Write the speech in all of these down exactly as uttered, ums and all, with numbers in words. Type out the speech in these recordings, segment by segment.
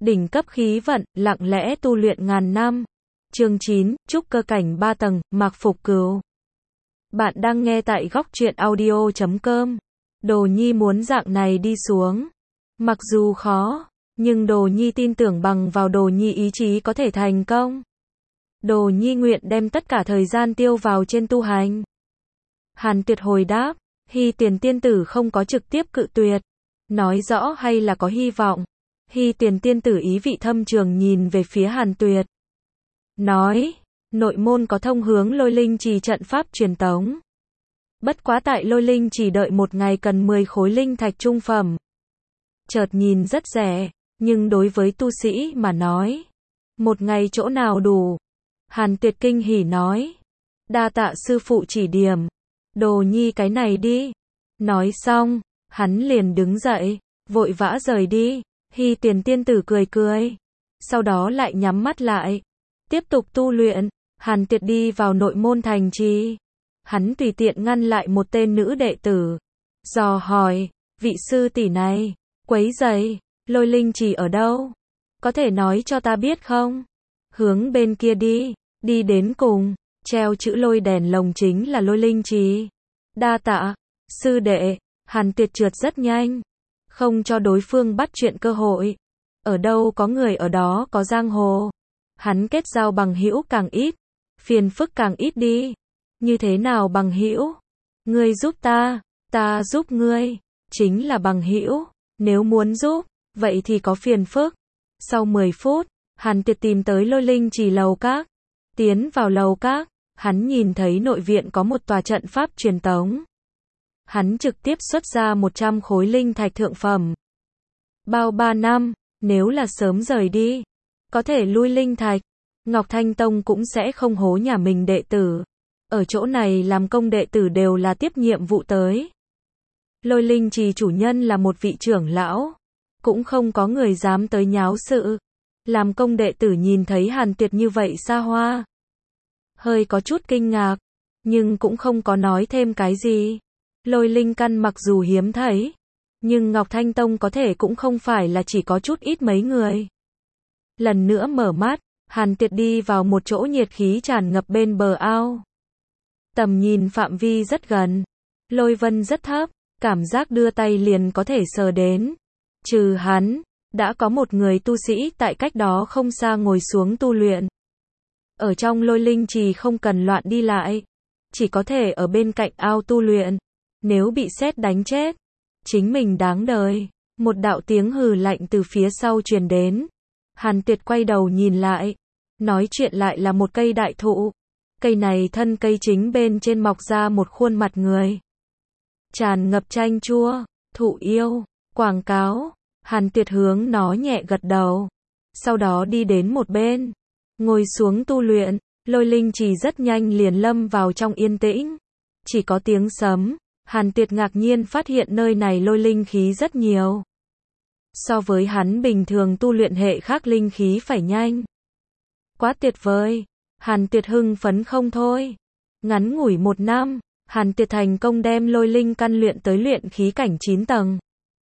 Đỉnh cấp khí vận, lặng lẽ tu luyện ngàn năm. Chương chín, trúc cơ cảnh ba tầng, Mạc Phục Cửu. Bạn đang nghe tại góc truyện audio chấm com. Đồ Nhi muốn dạng này đi xuống. Mặc dù khó, nhưng Đồ Nhi tin tưởng bằng vào Đồ Nhi ý chí có thể thành công. Đồ Nhi nguyện đem tất cả thời gian tiêu vào trên tu hành. Hàn Tuyệt hồi đáp, Hy Tiền tiên tử không có trực tiếp cự tuyệt. Nói rõ hay là có hy vọng. Hy Tiền tiên tử ý vị thâm trường nhìn về phía Hàn Tuyệt. Nói, nội môn có thông hướng Lôi Linh Trì trận pháp truyền tống. Bất quá tại Lôi Linh Trì đợi một ngày cần mười khối linh thạch trung phẩm. Chợt nhìn rất rẻ, nhưng đối với tu sĩ mà nói, một ngày chỗ nào đủ. Hàn Tuyệt kinh hỉ nói, đa tạ sư phụ chỉ điểm, Đồ Nhi cái này đi. Nói xong, hắn liền đứng dậy, vội vã rời đi. Hy Tiền tiên tử cười cười, sau đó lại nhắm mắt lại, tiếp tục tu luyện. Hàn Tuyệt đi vào nội môn thành trì, hắn tùy tiện ngăn lại một tên nữ đệ tử, dò hỏi, vị sư tỷ này, quấy rầy, Lôi Linh Trì ở đâu? Có thể nói cho ta biết không? Hướng bên kia đi, đi đến cùng, treo chữ lôi đèn lồng chính là Lôi Linh Trì. Đa tạ, sư đệ. Hàn Tuyệt trượt rất nhanh, không cho đối phương bắt chuyện cơ hội. Ở đâu có người ở đó có giang hồ. Hắn kết giao bằng hữu càng ít, phiền phức càng ít đi. Như thế nào bằng hữu? Ngươi giúp ta, ta giúp ngươi, chính là bằng hữu. Nếu muốn giúp, vậy thì có phiền phức. Sau mười phút, Hàn Tuyệt tìm tới Lôi Linh Trì lầu các. Tiến vào lầu các, hắn nhìn thấy nội viện có một tòa trận pháp truyền tống. Hắn trực tiếp xuất ra một trăm khối linh thạch thượng phẩm. Bao ba năm, nếu là sớm rời đi, có thể lui linh thạch, Ngọc Thanh Tông cũng sẽ không hố nhà mình đệ tử. Ở chỗ này làm công đệ tử đều là tiếp nhiệm vụ tới. Lôi Linh Trì chủ nhân là một vị trưởng lão, cũng không có người dám tới nháo sự. Làm công đệ tử nhìn thấy Hàn Tuyệt như vậy xa hoa, hơi có chút kinh ngạc, nhưng cũng không có nói thêm cái gì. Lôi linh căn mặc dù hiếm thấy, nhưng Ngọc Thanh Tông có thể cũng không phải là chỉ có chút ít mấy người. Lần nữa mở mắt, Hàn Tuyệt đi vào một chỗ nhiệt khí tràn ngập bên bờ ao. Tầm nhìn phạm vi rất gần, lôi vân rất thấp, cảm giác đưa tay liền có thể sờ đến. Trừ hắn, đã có một người tu sĩ tại cách đó không xa ngồi xuống tu luyện. Ở trong Lôi Linh Trì không cần loạn đi lại, chỉ có thể ở bên cạnh ao tu luyện. Nếu bị sét đánh chết, chính mình đáng đời. Một đạo tiếng hừ lạnh từ phía sau truyền đến. Hàn Tuyệt quay đầu nhìn lại, nói chuyện lại là một cây đại thụ. Cây này thân cây chính bên trên mọc ra một khuôn mặt người, tràn ngập chanh chua. Thụ yêu, quảng cáo. Hàn Tuyệt hướng nó nhẹ gật đầu, sau đó đi đến một bên, ngồi xuống tu luyện. Lôi Linh Trì rất nhanh liền lâm vào trong yên tĩnh, chỉ có tiếng sấm. Hàn Tuyệt ngạc nhiên phát hiện nơi này lôi linh khí rất nhiều. So với hắn bình thường tu luyện hệ khác linh khí phải nhanh. Quá tuyệt vời. Hàn Tuyệt hưng phấn không thôi. Ngắn ngủi một năm, Hàn Tuyệt thành công đem lôi linh căn luyện tới luyện khí cảnh chín tầng.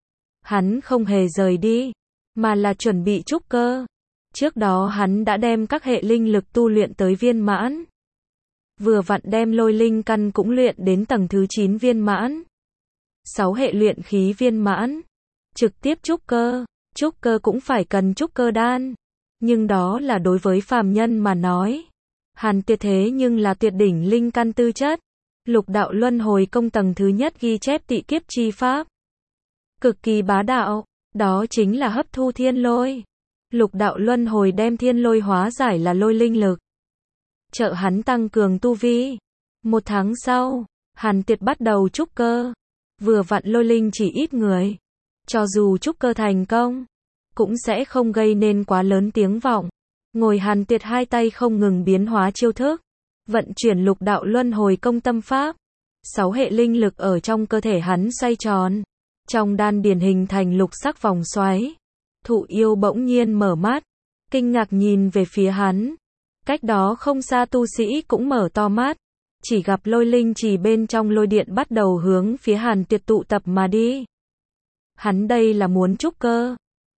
Hắn không hề rời đi, mà là chuẩn bị trúc cơ. Trước đó hắn đã đem các hệ linh lực tu luyện tới viên mãn. Vừa vặn đem lôi linh căn cũng luyện đến tầng thứ chín viên mãn. sáu hệ luyện khí viên mãn. Trực tiếp trúc cơ. Trúc cơ cũng phải cần trúc cơ đan. Nhưng đó là đối với phàm nhân mà nói. Hàn Tuyệt thế nhưng là tuyệt đỉnh linh căn tư chất. Lục đạo luân hồi công tầng thứ nhất ghi chép tị kiếp chi pháp. Cực kỳ bá đạo. Đó chính là hấp thu thiên lôi. Lục đạo luân hồi đem thiên lôi hóa giải là lôi linh lực, trợ hắn tăng cường tu vi. Một tháng sau, Hàn Tuyệt bắt đầu trúc cơ. Vừa vặn Lôi Linh chỉ ít người. Cho dù trúc cơ thành công, cũng sẽ không gây nên quá lớn tiếng vọng. Ngồi Hàn Tuyệt hai tay không ngừng biến hóa chiêu thức, vận chuyển lục đạo luân hồi công tâm pháp. Sáu hệ linh lực ở trong cơ thể hắn xoay tròn. Trong đan điền hình thành lục sắc vòng xoáy. Thụ yêu bỗng nhiên mở mắt, kinh ngạc nhìn về phía hắn. Cách đó không xa tu sĩ cũng mở to mắt, chỉ gặp Lôi Linh Trì bên trong lôi điện bắt đầu hướng phía Hàn Tuyệt tụ tập mà đi. Hắn đây là muốn trúc cơ.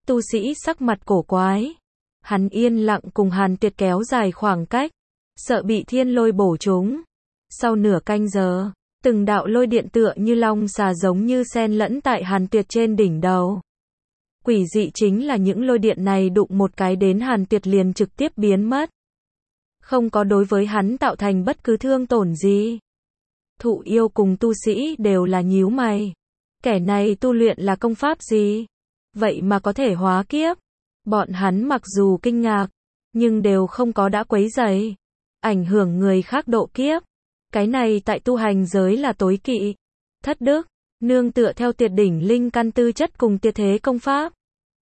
Tu sĩ sắc mặt cổ quái. Hắn yên lặng cùng Hàn Tuyệt kéo dài khoảng cách, sợ bị thiên lôi bổ trúng. Sau nửa canh giờ, từng đạo lôi điện tựa như long xà giống như xen lẫn tại Hàn Tuyệt trên đỉnh đầu. Quỷ dị chính là những lôi điện này đụng một cái đến Hàn Tuyệt liền trực tiếp biến mất. Không có đối với hắn tạo thành bất cứ thương tổn gì. Thụ yêu cùng tu sĩ đều là nhíu mày. Kẻ này tu luyện là công pháp gì? Vậy mà có thể hóa kiếp. Bọn hắn mặc dù kinh ngạc, nhưng đều không có đã quấy rầy, ảnh hưởng người khác độ kiếp. Cái này tại tu hành giới là tối kỵ. Thất đức, nương tựa theo tuyệt đỉnh linh căn tư chất cùng tuyệt thế công pháp.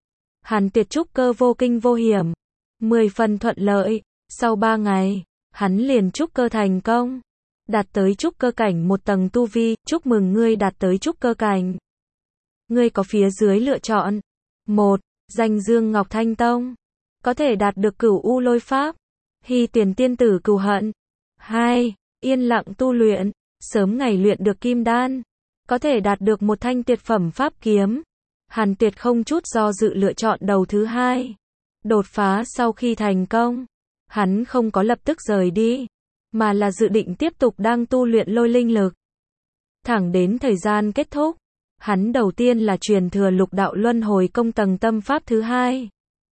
Hàn Tuyệt trúc cơ vô kinh vô hiểm, mười phần thuận lợi. Sau ba ngày, hắn liền trúc cơ thành công, đạt tới trúc cơ cảnh một tầng tu vi. Chúc mừng ngươi đạt tới trúc cơ cảnh. Ngươi có phía dưới lựa chọn. một. Danh Dương Ngọc Thanh Tông, có thể đạt được Cửu U Lôi Pháp, Hy Tiền Tiên Tử Cửu Hận. hai. Yên lặng tu luyện, sớm ngày luyện được Kim Đan, có thể đạt được một thanh tuyệt phẩm pháp kiếm. Hàn Tuyệt không chút do dự lựa chọn đầu thứ hai. Đột phá sau khi thành công, hắn không có lập tức rời đi, mà là dự định tiếp tục đang tu luyện lôi linh lực. Thẳng đến thời gian kết thúc, hắn đầu tiên là truyền thừa Lục Đạo Luân Hồi Công tầng tâm pháp thứ hai.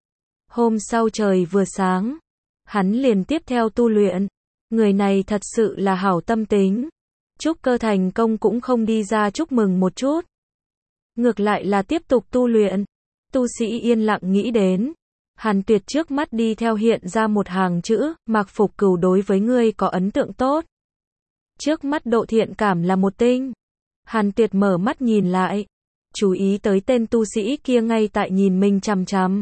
Hôm sau trời vừa sáng, hắn liền tiếp theo tu luyện. Người này thật sự là hảo tâm tính. Trúc cơ thành công cũng không đi ra chúc mừng một chút. Ngược lại là tiếp tục tu luyện. Tu sĩ yên lặng nghĩ đến. Hàn Tuyệt trước mắt đi theo hiện ra một hàng chữ, Mạc Phục Cửu đối với ngươi có ấn tượng tốt. Trước mắt độ thiện cảm là một tinh. Hàn Tuyệt mở mắt nhìn lại, chú ý tới tên tu sĩ kia ngay tại nhìn mình chằm chằm.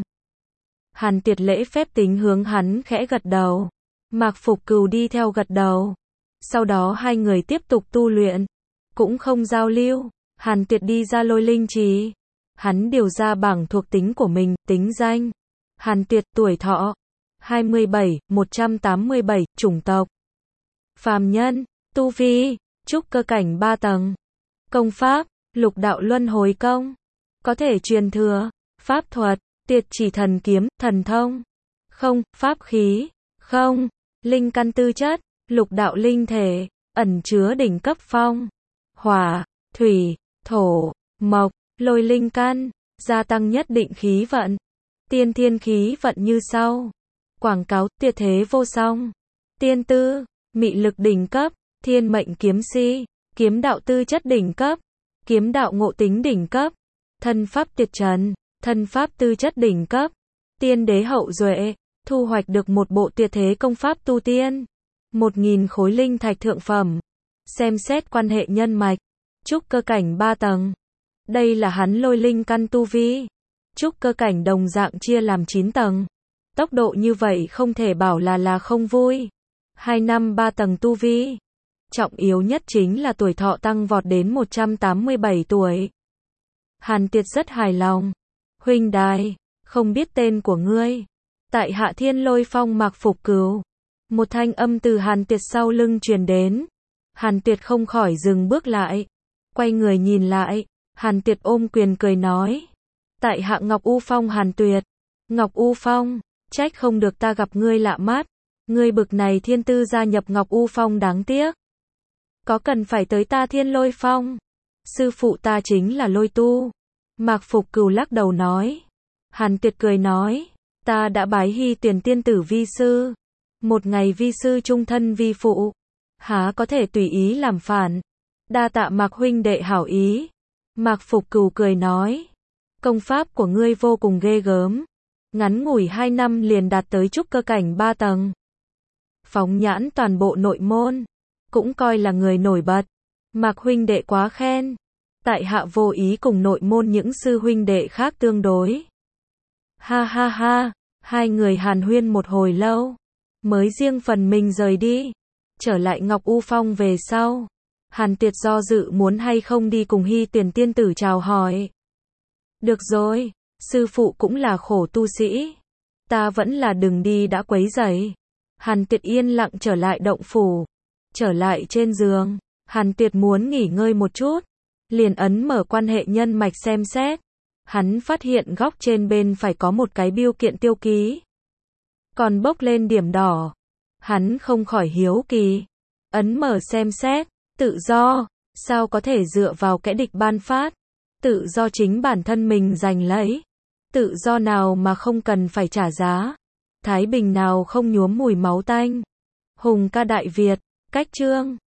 Hàn Tuyệt lễ phép tính hướng hắn khẽ gật đầu. Mạc Phục Cửu đi theo gật đầu. Sau đó hai người tiếp tục tu luyện, cũng không giao lưu. Hàn Tuyệt đi ra lôi linh trì. Hắn điều ra bảng thuộc tính của mình, tính danh. Hàn Tuyệt, tuổi thọ hai mươi bảy, một trăm tám mươi bảy, chủng tộc phàm nhân, tu vi trúc cơ cảnh ba tầng. Công pháp, Lục Đạo Luân Hồi Công, có thể truyền thừa. Pháp thuật, Tuyệt Chỉ Thần Kiếm, thần thông. Không, pháp khí. Không, linh căn tư chất, lục đạo linh thể, ẩn chứa đỉnh cấp phong, hỏa, thủy, thổ, mộc, lôi linh căn, gia tăng nhất định khí vận. Tiên thiên khí vận như sau. Quảng cáo, tuyệt thế vô song. Tiên tư, mị lực đỉnh cấp. Thiên mệnh kiếm si, kiếm đạo tư chất đỉnh cấp. Kiếm đạo ngộ tính đỉnh cấp. Thân pháp tuyệt trần, thân pháp tư chất đỉnh cấp. Tiên đế hậu duệ, thu hoạch được một bộ tuyệt thế công pháp tu tiên. Một nghìn khối linh thạch thượng phẩm. Xem xét quan hệ nhân mạch. Trúc cơ cảnh ba tầng. Đây là hắn lôi linh căn tu vi. Trúc cơ cảnh đồng dạng chia làm chín tầng. Tốc độ như vậy không thể bảo là là không vui. Hai năm ba tầng tu vi. Trọng yếu nhất chính là tuổi thọ tăng vọt đến một trăm tám mươi bảy tuổi. Hàn Tuyệt rất hài lòng. Huynh đài, không biết tên của ngươi. Tại Hạ Thiên Lôi Phong Mạc Phục Cửu. Một thanh âm từ Hàn Tuyệt sau lưng truyền đến. Hàn Tuyệt không khỏi dừng bước lại. Quay người nhìn lại. Hàn Tuyệt ôm quyền cười nói. Tại Hạ Ngọc U Phong Hàn Tuyệt. Ngọc U Phong, trách không được ta gặp ngươi lạ mắt. Ngươi bực này thiên tư gia nhập Ngọc U Phong đáng tiếc. Có cần phải tới ta Thiên Lôi Phong? Sư phụ ta chính là lôi tu. Mạc Phục Cửu lắc đầu nói. Hàn Tuyệt cười nói. Ta đã bái Hy Tuyển tiên tử vi sư. Một ngày vi sư trung thân vi phụ. Há có thể tùy ý làm phản. Đa tạ Mạc huynh đệ hảo ý. Mạc Phục Cửu cười nói. Công pháp của ngươi vô cùng ghê gớm. Ngắn ngủi hai năm liền đạt tới trúc cơ cảnh ba tầng. Phóng nhãn toàn bộ nội môn. Cũng coi là người nổi bật. Mạc huynh đệ quá khen. Tại hạ vô ý cùng nội môn những sư huynh đệ khác tương đối. Ha ha ha, hai người hàn huyên một hồi lâu. Mới riêng phần mình rời đi. Trở lại Ngọc U Phong về sau. Hàn Tuyệt do dự muốn hay không đi cùng Hy Tuyển tiên tử chào hỏi. Được rồi, sư phụ cũng là khổ tu sĩ. Ta vẫn là đừng đi đã quấy rầy. Hàn Tuyệt yên lặng trở lại động phủ. Trở lại trên giường. Hàn Tuyệt muốn nghỉ ngơi một chút. Liền ấn mở quan hệ nhân mạch xem xét. Hắn phát hiện góc trên bên phải có một cái bưu kiện tiêu ký. Còn bốc lên điểm đỏ. Hắn không khỏi hiếu kỳ. Ấn mở xem xét. Tự do. Sao có thể dựa vào kẻ địch ban phát? Tự do chính bản thân mình giành lấy. Tự do nào mà không cần phải trả giá? Thái bình nào không nhuốm mùi máu tanh? Hùng ca Đại Việt. Cách chương